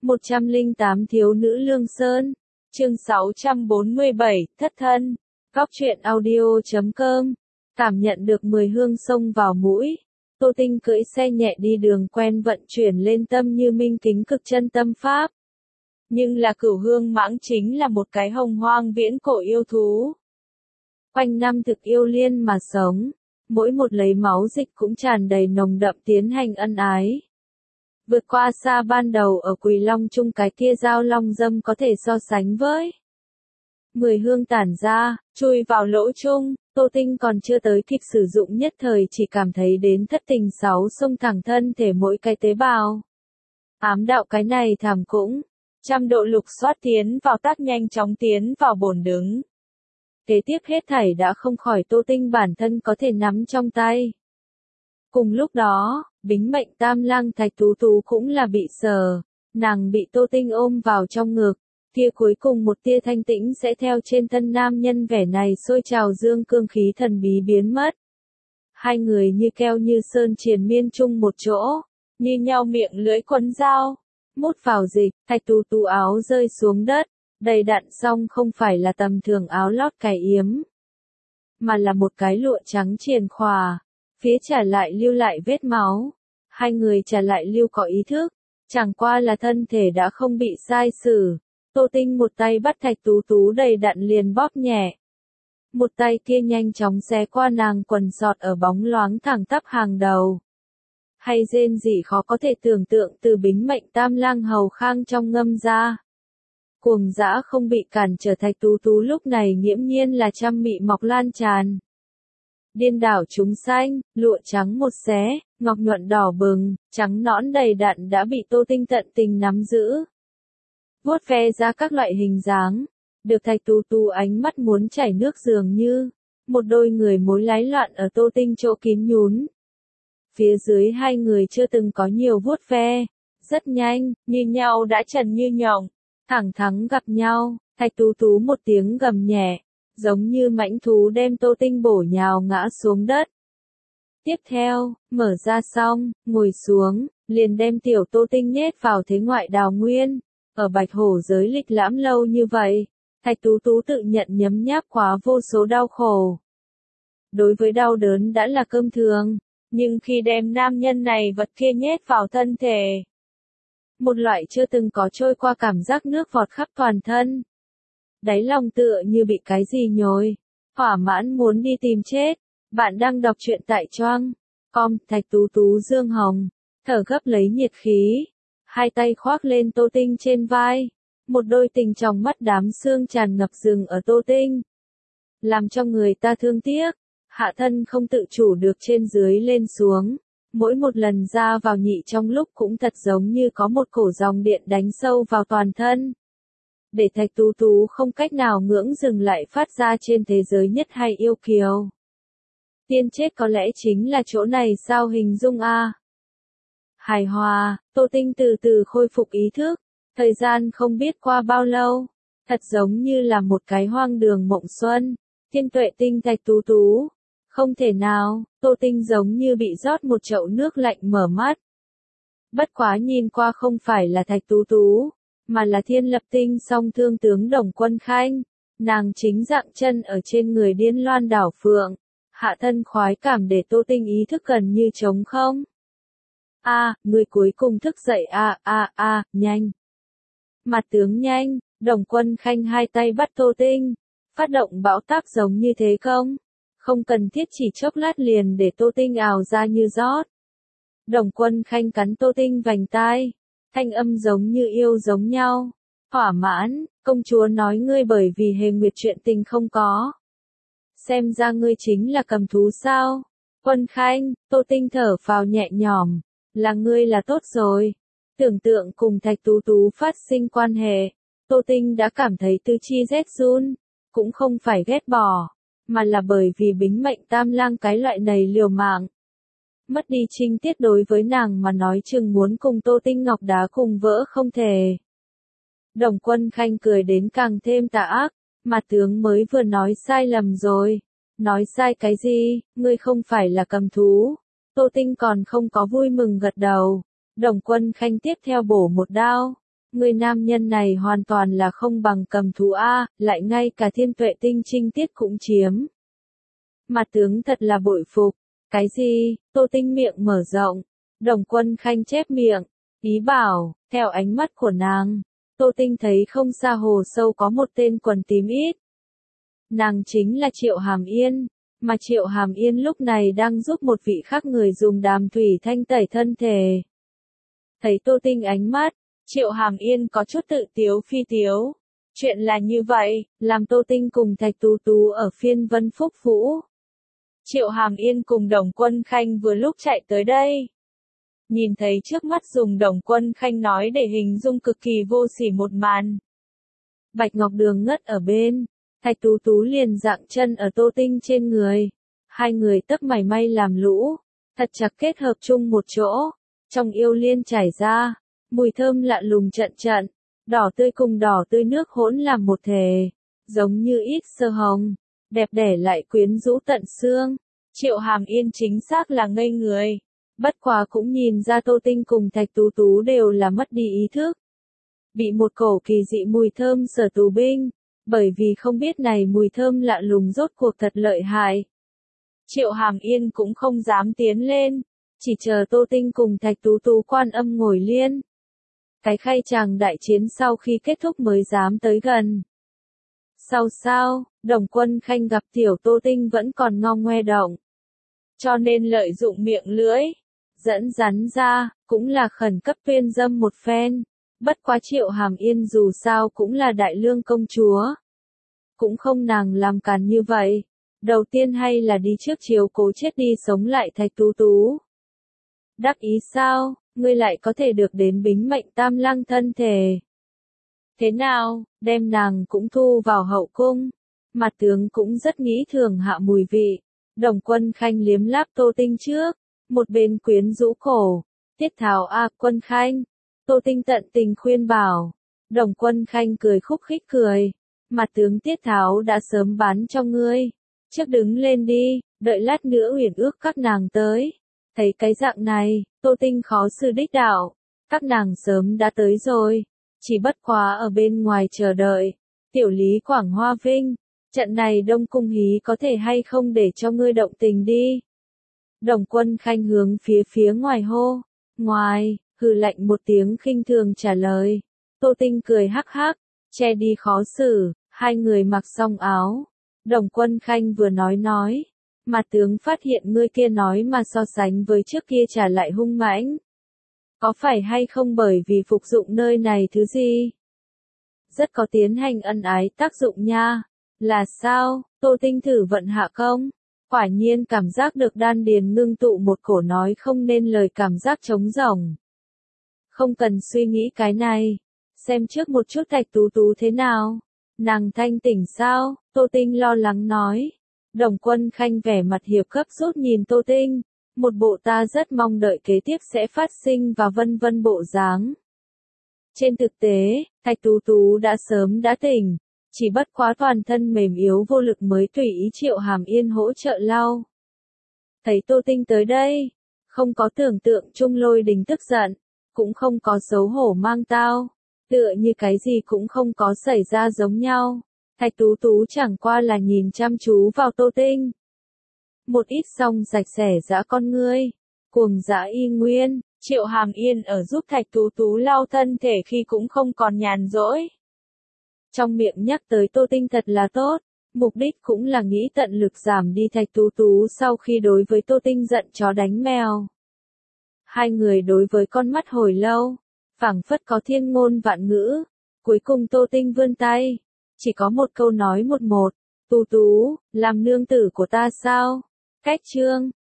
108 Thiếu nữ Lương Sơn. Chương 647, Thất thân. Góc truyện audio.com. Cảm nhận được mùi hương xông vào mũi. Tô Tinh cưỡi xe nhẹ đi đường quen vận chuyển lên Tâm Như Minh kính cực chân tâm pháp. Nhưng là Cửu Hương Mãng chính là một cái hồng hoang viễn cổ yêu thú. Quanh năm thực yêu liên mà sống. Mỗi một lấy máu dịch cũng tràn đầy nồng đậm tiến hành ân ái. Vượt qua xa ban đầu ở Quỳ Long Trung cái kia Giao Long Dâm có thể so sánh với. Mùi hương tản ra, chui vào lỗ chung, Tô Tinh còn chưa tới kịp sử dụng nhất thời chỉ cảm thấy đến thất tình sáu xông thẳng thân thể mỗi cái tế bào. Ám đạo cái này thảm cũng, trăm độ lục xoát tiến vào tác nhanh chóng tiến vào bổn đứng. Kế tiếp hết thảy đã không khỏi Tô Tinh bản thân có thể nắm trong tay. Cùng lúc đó, Bính Mệnh Tam Lang Thạch Tú Tú cũng là bị sờ, nàng bị Tô Tinh ôm vào trong ngực, kia cuối cùng một tia thanh tĩnh sẽ theo trên thân nam nhân vẻ này sôi trào dương cương khí thần bí biến mất. Hai người như keo như sơn triền miên chung một chỗ, như nhau miệng lưỡi quấn dao, mút vào dịch, Thạch Tú Tú áo rơi xuống đất, đầy đặn xong không phải là tầm thường áo lót cài yếm, mà là một cái lụa trắng triền khòa. Phía trả lại lưu lại vết máu, hai người trả lại lưu có ý thức, chẳng qua là thân thể đã không bị sai sử. Tô Tinh một tay bắt Thạch Tú Tú đầy đặn liền bóp nhẹ. Một tay kia nhanh chóng xé qua nàng quần sọt ở bóng loáng thẳng tắp hàng đầu. Hay rên rỉ khó có thể tưởng tượng từ Bính Mệnh Tam Lang hầu khang trong ngâm ra. Cuồng dã không bị cản trở Thạch Tú Tú lúc này nghiễm nhiên là trăm mị mọc lan tràn. Điên đảo chúng xanh, lụa trắng một xé, ngọc nhuận đỏ bừng, trắng nõn đầy đặn đã bị Tô Tinh tận tình nắm giữ. Vuốt ve ra các loại hình dáng, được Thạch Tú Tú ánh mắt muốn chảy nước dường như, một đôi người mối lái loạn ở Tô Tinh chỗ kín nhún. Phía dưới hai người chưa từng có nhiều vuốt ve, rất nhanh, như nhau đã trần như nhộng, thẳng thắn gặp nhau, Thạch Tú Tú một tiếng gầm nhẹ. Giống như mãnh thú đem Tô Tinh bổ nhào ngã xuống đất. Tiếp theo, mở ra xong, ngồi xuống, liền đem tiểu Tô Tinh nhét vào thế ngoại đào nguyên. Ở Bạch Hổ giới lịch lãm lâu như vậy, Thạch Tú Tú tự nhận nhấm nháp quá vô số đau khổ. Đối với đau đớn đã là cơm thường, nhưng khi đem nam nhân này vật kia nhét vào thân thể, một loại chưa từng có trôi qua cảm giác nước vọt khắp toàn thân. Đáy lòng tựa như bị cái gì nhồi, thỏa mãn muốn đi tìm chết. Bạn đang đọc truyện tại Choang.com. Thạch Tú Tú dương hồng, thở gấp lấy nhiệt khí, hai tay khoác lên Tô Tinh trên vai, một đôi tình trong mắt đám sương tràn ngập rừng ở Tô Tinh, làm cho người ta thương tiếc, hạ thân không tự chủ được trên dưới lên xuống, mỗi một lần ra vào nhị trong lúc cũng thật giống như có một cổ dòng điện đánh sâu vào toàn thân. Để Thạch Tú Tú không cách nào ngưỡng dừng lại phát ra trên thế giới nhất hay yêu kiều. Tiên chết có lẽ chính là chỗ này sao hình dung a. Hài hòa, Tô Tinh từ từ khôi phục ý thức, thời gian không biết qua bao lâu, thật giống như là một cái hoang đường mộng xuân, thiên tuệ tinh Thạch Tú Tú. Không thể nào, Tô Tinh giống như bị rót một chậu nước lạnh mở mắt. Bất quá nhìn qua không phải là Thạch Tú Tú, mà là Thiên Lập Tinh song thương tướng Đồng Quân Khanh, nàng chính dạng chân ở trên người Điên Loan đảo Phượng, hạ thân khoái cảm để Tô Tinh ý thức gần như trống không. Người cuối cùng thức dậy nhanh. Mặt tướng nhanh, Đồng Quân Khanh hai tay bắt Tô Tinh, phát động bão táp giống như thế không? Không cần thiết chỉ chốc lát liền để Tô Tinh ào ra như rót. Đồng Quân Khanh cắn Tô Tinh vành tai. Thanh âm giống như yêu giống nhau. Thỏa mãn, công chúa nói ngươi bởi vì Hề Nguyệt chuyện tình không có. Xem ra ngươi chính là cầm thú sao? Quân Khanh, Tô Tinh thở phào nhẹ nhõm, là ngươi là tốt rồi. Tưởng tượng cùng Thạch Tú Tú phát sinh quan hệ, Tô Tinh đã cảm thấy tứ chi rét run, cũng không phải ghét bỏ, mà là bởi vì Bính Mệnh Tam Lang cái loại này liều mạng. Mất đi trinh tiết đối với nàng mà nói chừng muốn cùng Tô Tinh ngọc đá cùng vỡ không thể. Đồng Quân Khanh cười đến càng thêm tà ác, mặt tướng mới vừa nói sai lầm rồi. Nói sai cái gì, ngươi không phải là cầm thú. Tô Tinh còn không có vui mừng gật đầu. Đồng Quân Khanh tiếp theo bổ một đao. Người nam nhân này hoàn toàn là không bằng cầm thú a, lại ngay cả thiên tuệ tinh trinh tiết cũng chiếm. Mặt tướng thật là bội phục. Cái gì? Tô Tinh miệng mở rộng. Đồng Quân Khanh chép miệng, ý bảo, theo ánh mắt của nàng, Tô Tinh thấy không xa hồ sâu có một tên quần tím ít. Nàng chính là Triệu Hàm Yên, mà Triệu Hàm Yên lúc này đang giúp một vị khác người dùng đàm thủy thanh tẩy thân thể. Thấy Tô Tinh ánh mắt, Triệu Hàm Yên có chút tự tiếu phi tiếu. Chuyện là như vậy, làm Tô Tinh cùng Thạch Tú Tú ở phiên Vân Phúc Vũ. Triệu Hàm Yên cùng Đồng Quân Khanh vừa lúc chạy tới đây. Nhìn thấy trước mắt dùng Đồng Quân Khanh nói để hình dung cực kỳ vô sỉ một màn. Bạch Ngọc Đường ngất ở bên, Thạch Tú Tú liền dạng chân ở Tô Tinh trên người. Hai người tấp mảy may làm lũ, thật chặt kết hợp chung một chỗ, trong yêu liên trải ra, mùi thơm lạ lùng trận trận, đỏ tươi cùng đỏ tươi nước hỗn làm một thể, giống như ít sơ hồng, đẹp đẽ lại quyến rũ tận xương. Triệu Hàm Yên chính xác là ngây người, bất quá cũng nhìn ra Tô Tinh cùng Thạch Tú Tú đều là mất đi ý thức. Bị một cổ kỳ dị mùi thơm sở tù binh, bởi vì không biết này mùi thơm lạ lùng rốt cuộc thật lợi hại. Triệu Hàm Yên cũng không dám tiến lên, chỉ chờ Tô Tinh cùng Thạch Tú Tú quan âm ngồi liên. Cái khay chàng đại chiến sau khi kết thúc mới dám tới gần. Sao, Đồng Quân Khanh gặp tiểu Tô Tinh vẫn còn ngong ngoe động. Cho nên lợi dụng miệng lưỡi, dẫn rắn ra, cũng là khẩn cấp tuyên dâm một phen. Bất quá Triệu Hàm Yên dù sao cũng là đại lương công chúa. Cũng không nàng làm càn như vậy. Đầu tiên hay là đi trước chiếu cố chết đi sống lại Thạch Tú Tú. Đắc ý sao, ngươi lại có thể được đến bính mệnh tam lăng thân thể. Thế nào, đem nàng cũng thu vào hậu cung. Mặt tướng cũng rất nghĩ thường hạ mùi vị. Đồng Quân Khanh liếm láp Tô Tinh trước, một bên quyến rũ cổ. Tiết Tháo a Quân Khanh. Tô Tinh tận tình khuyên bảo. Đồng Quân Khanh cười khúc khích cười. Mặt tướng Tiết Tháo đã sớm bán cho ngươi. Trước đứng lên đi, đợi lát nữa Uyển ước các nàng tới. Thấy cái dạng này, Tô Tinh khó xử đích đạo. Các nàng sớm đã tới rồi. Chỉ bất quá ở bên ngoài chờ đợi. Tiểu Lý Quảng Hoa Vinh. Trận này Đông Cung hí có thể hay không để cho ngươi động tình đi. Đồng Quân Khanh hướng phía ngoài hô. Ngoài, hừ lạnh một tiếng khinh thường trả lời. Tô Tinh cười hắc hắc, che đi khó xử, hai người mặc xong áo. Đồng Quân Khanh vừa nói. Mà tướng phát hiện ngươi kia nói mà so sánh với trước kia trả lại hung mãnh. Có phải hay không bởi vì phục dụng nơi này thứ gì? Rất có tiến hành ân ái tác dụng nha. Là sao? Tô Tinh thử vận hạ công. Quả nhiên cảm giác được đan điền ngưng tụ một cổ nói không nên lời cảm giác trống rỗng. Không cần suy nghĩ cái này. Xem trước một chút Thạch Tú Tú thế nào. Nàng thanh tỉnh sao? Tô Tinh lo lắng nói. Đồng Quân Khanh vẻ mặt hiệp gấp rút nhìn Tô Tinh. Một bộ ta rất mong đợi kế tiếp sẽ phát sinh và vân vân bộ dáng. Trên thực tế, Thạch Tú Tú đã sớm đã tỉnh. Chỉ bất quá toàn thân mềm yếu vô lực mới tùy ý Triệu Hàm Yên hỗ trợ lau. Thấy Tô Tinh tới đây, không có tưởng tượng chung Lôi Đình tức giận, cũng không có xấu hổ mang tao, tựa như cái gì cũng không có xảy ra giống nhau. Thạch Tú Tú chẳng qua là nhìn chăm chú vào Tô Tinh. Một ít xong sạch sẽ dã con ngươi, cuồng dã y nguyên, Triệu Hàm Yên ở giúp Thạch Tú Tú lau thân thể khi cũng không còn nhàn rỗi. Trong miệng nhắc tới Tô Tinh thật là tốt, mục đích cũng là nghĩ tận lực giảm đi Thạch Tú Tú sau khi đối với Tô Tinh giận chó đánh mèo. Hai người đối với con mắt hồi lâu, phảng phất có thiên ngôn vạn ngữ, cuối cùng Tô Tinh vươn tay, chỉ có một câu nói một, Tú Tú, làm nương tử của ta sao? Cách chương